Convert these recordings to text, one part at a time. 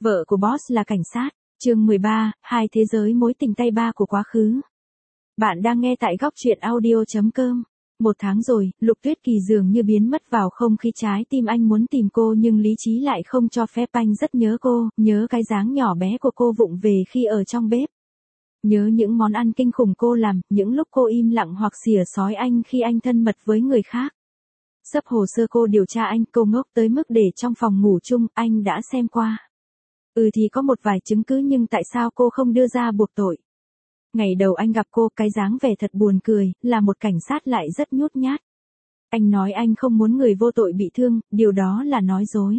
Vợ của boss là cảnh sát. Chương 13, hai thế giới mối tình tay ba của quá khứ. Bạn đang nghe tại góc truyện audio.com. Một tháng rồi, Lục Tuyết Kỳ dường như biến mất vào không khí, trái tim anh muốn tìm cô nhưng lý trí lại không cho phép. Anh rất nhớ cô, nhớ cái dáng nhỏ bé của cô vụng về khi ở trong bếp. Nhớ những món ăn kinh khủng cô làm, những lúc cô im lặng hoặc xỉa xói anh khi anh thân mật với người khác. Sắp hồ sơ cô điều tra anh, cô ngốc tới mức để trong phòng ngủ chung, anh đã xem qua. Thì có một vài chứng cứ nhưng tại sao cô không đưa ra buộc tội? Ngày đầu anh gặp cô, cái dáng vẻ thật buồn cười, là một cảnh sát lại rất nhút nhát. Anh nói anh không muốn người vô tội bị thương, điều đó là nói dối.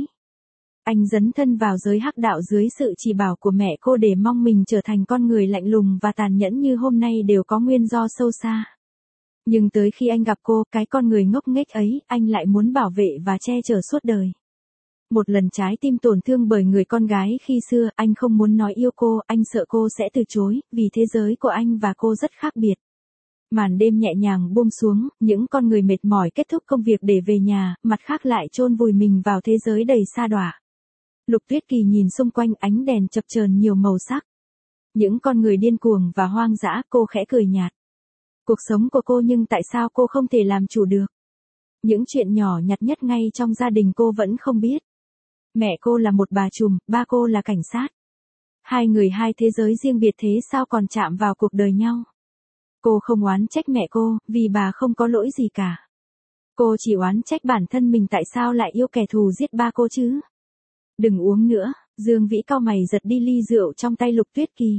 Anh dấn thân vào giới hắc đạo dưới sự chỉ bảo của mẹ cô để mong mình trở thành con người lạnh lùng và tàn nhẫn như hôm nay đều có nguyên do sâu xa. Nhưng tới khi anh gặp cô, cái con người ngốc nghếch ấy, anh lại muốn bảo vệ và che chở suốt đời. Một lần trái tim tổn thương bởi người con gái khi xưa, anh không muốn nói yêu cô, anh sợ cô sẽ từ chối, vì thế giới của anh và cô rất khác biệt. Màn đêm nhẹ nhàng buông xuống, những con người mệt mỏi kết thúc công việc để về nhà, mặt khác lại chôn vùi mình vào thế giới đầy sa đọa. Lục Tuyết Kỳ nhìn xung quanh, ánh đèn chập chờn nhiều màu sắc. Những con người điên cuồng và hoang dã, cô khẽ cười nhạt. Cuộc sống của cô nhưng tại sao cô không thể làm chủ được? Những chuyện nhỏ nhặt nhất ngay trong gia đình cô vẫn không biết. Mẹ cô là một bà trùm, ba cô là cảnh sát. Hai người hai thế giới riêng biệt, thế sao còn chạm vào cuộc đời nhau? Cô không oán trách mẹ cô, vì bà không có lỗi gì cả. Cô chỉ oán trách bản thân mình, tại sao lại yêu kẻ thù giết ba cô chứ? Đừng uống nữa, Dương Vĩ cau mày giật đi ly rượu trong tay Lục Tuyết Kỳ.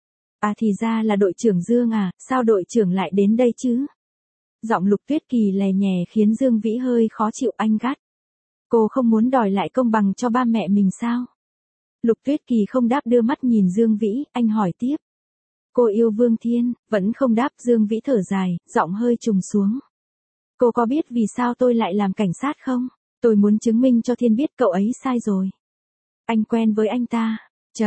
Thì ra là đội trưởng Dương à, sao đội trưởng lại đến đây chứ? Giọng Lục Tuyết Kỳ lè nhè khiến Dương Vĩ hơi khó chịu, anh gắt. Cô không muốn đòi lại công bằng cho ba mẹ mình sao? Lục Tuyết Kỳ không đáp, đưa mắt nhìn Dương Vĩ, anh hỏi tiếp. Cô yêu Vương Thiên, vẫn không đáp. Dương Vĩ thở dài, giọng hơi trùng xuống. Cô có biết vì sao tôi lại làm cảnh sát không? Tôi muốn chứng minh cho Thiên biết cậu ấy sai rồi. Anh quen với anh ta.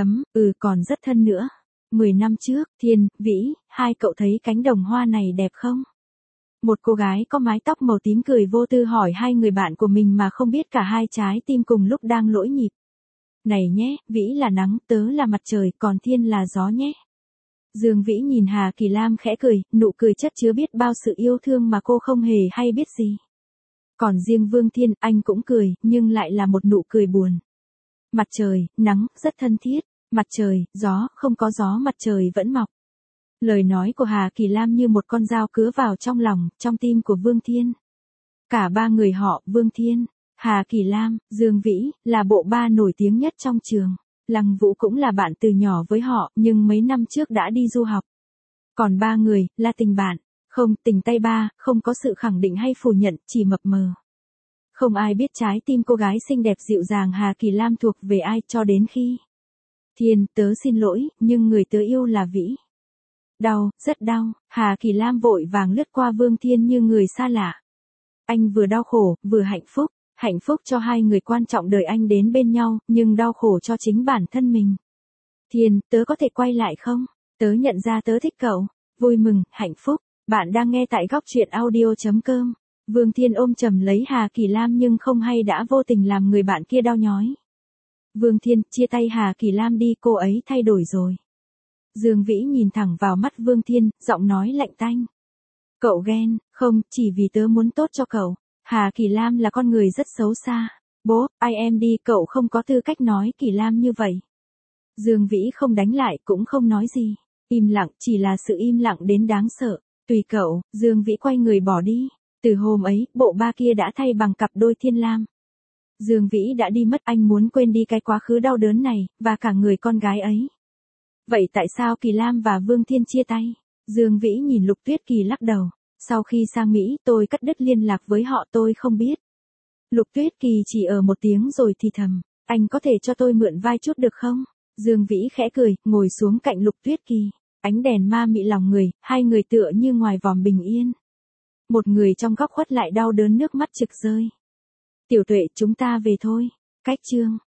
Còn rất thân nữa. 10 năm trước, Thiên, Vĩ, hai cậu thấy cánh đồng hoa này đẹp không? Một cô gái có mái tóc màu tím cười vô tư hỏi hai người bạn của mình mà không biết cả hai trái tim cùng lúc đang lỗi nhịp. Này nhé, Vĩ là nắng, tớ là mặt trời, còn Thiên là gió nhé. Dương Vĩ nhìn Hà Kỳ Lam khẽ cười, nụ cười chất chứa biết bao sự yêu thương mà cô không hề hay biết gì. Còn riêng Vương Thiên, anh cũng cười, nhưng lại là một nụ cười buồn. Mặt trời, nắng, rất thân thiết. Mặt trời, gió, không có gió mặt trời vẫn mọc. Lời nói của Hà Kỳ Lam như một con dao cứa vào trong lòng, trong tim của Vương Thiên. Cả ba người họ, Vương Thiên, Hà Kỳ Lam, Dương Vĩ, là bộ ba nổi tiếng nhất trong trường. Lăng Vũ cũng là bạn từ nhỏ với họ, nhưng mấy năm trước đã đi du học. Còn ba người, là tình bạn, không, tình tay ba, không có sự khẳng định hay phủ nhận, chỉ mập mờ. Không ai biết trái tim cô gái xinh đẹp dịu dàng Hà Kỳ Lam thuộc về ai cho đến khi. Thiên, tớ xin lỗi, nhưng người tớ yêu là Vĩ. Đau, rất đau, Hà Kỳ Lam vội vàng lướt qua Vương Thiên như người xa lạ. Anh vừa đau khổ, vừa hạnh phúc cho hai người quan trọng đời anh đến bên nhau, nhưng đau khổ cho chính bản thân mình. Thiên, tớ có thể quay lại không? Tớ nhận ra tớ thích cậu. Vui mừng, hạnh phúc. Bạn đang nghe tại góc truyện audio.com. Vương Thiên ôm chầm lấy Hà Kỳ Lam nhưng không hay đã vô tình làm người bạn kia đau nhói. Vương Thiên, chia tay Hà Kỳ Lam đi, cô ấy thay đổi rồi. Dương Vĩ nhìn thẳng vào mắt Vương Thiên, giọng nói lạnh tanh. Cậu ghen, không, chỉ vì tớ muốn tốt cho cậu. Hà Kỳ Lam là con người rất xấu xa. Bố, em đi, cậu không có tư cách nói Kỳ Lam như vậy. Dương Vĩ không đánh lại, cũng không nói gì. Im lặng, chỉ là sự im lặng đến đáng sợ. Tùy cậu, Dương Vĩ quay người bỏ đi. Từ hôm ấy, bộ ba kia đã thay bằng cặp đôi Thiên Lam. Dương Vĩ đã đi mất, anh muốn quên đi cái quá khứ đau đớn này, và cả người con gái ấy. Vậy tại sao Kỳ Lam và Vương Thiên chia tay? Dương Vĩ nhìn Lục Tuyết Kỳ lắc đầu. Sau khi sang Mỹ, tôi cắt đứt liên lạc với họ, tôi không biết. Lục Tuyết Kỳ chỉ một tiếng rồi thì thầm. Anh có thể cho tôi mượn vai chút được không? Dương Vĩ khẽ cười, ngồi xuống cạnh Lục Tuyết Kỳ. Ánh đèn ma mị lòng người, hai người tựa như ngoài vòm bình yên. Một người trong góc khuất lại đau đớn, nước mắt trực rơi. Tiểu Tuệ, chúng ta về thôi. Cách chương.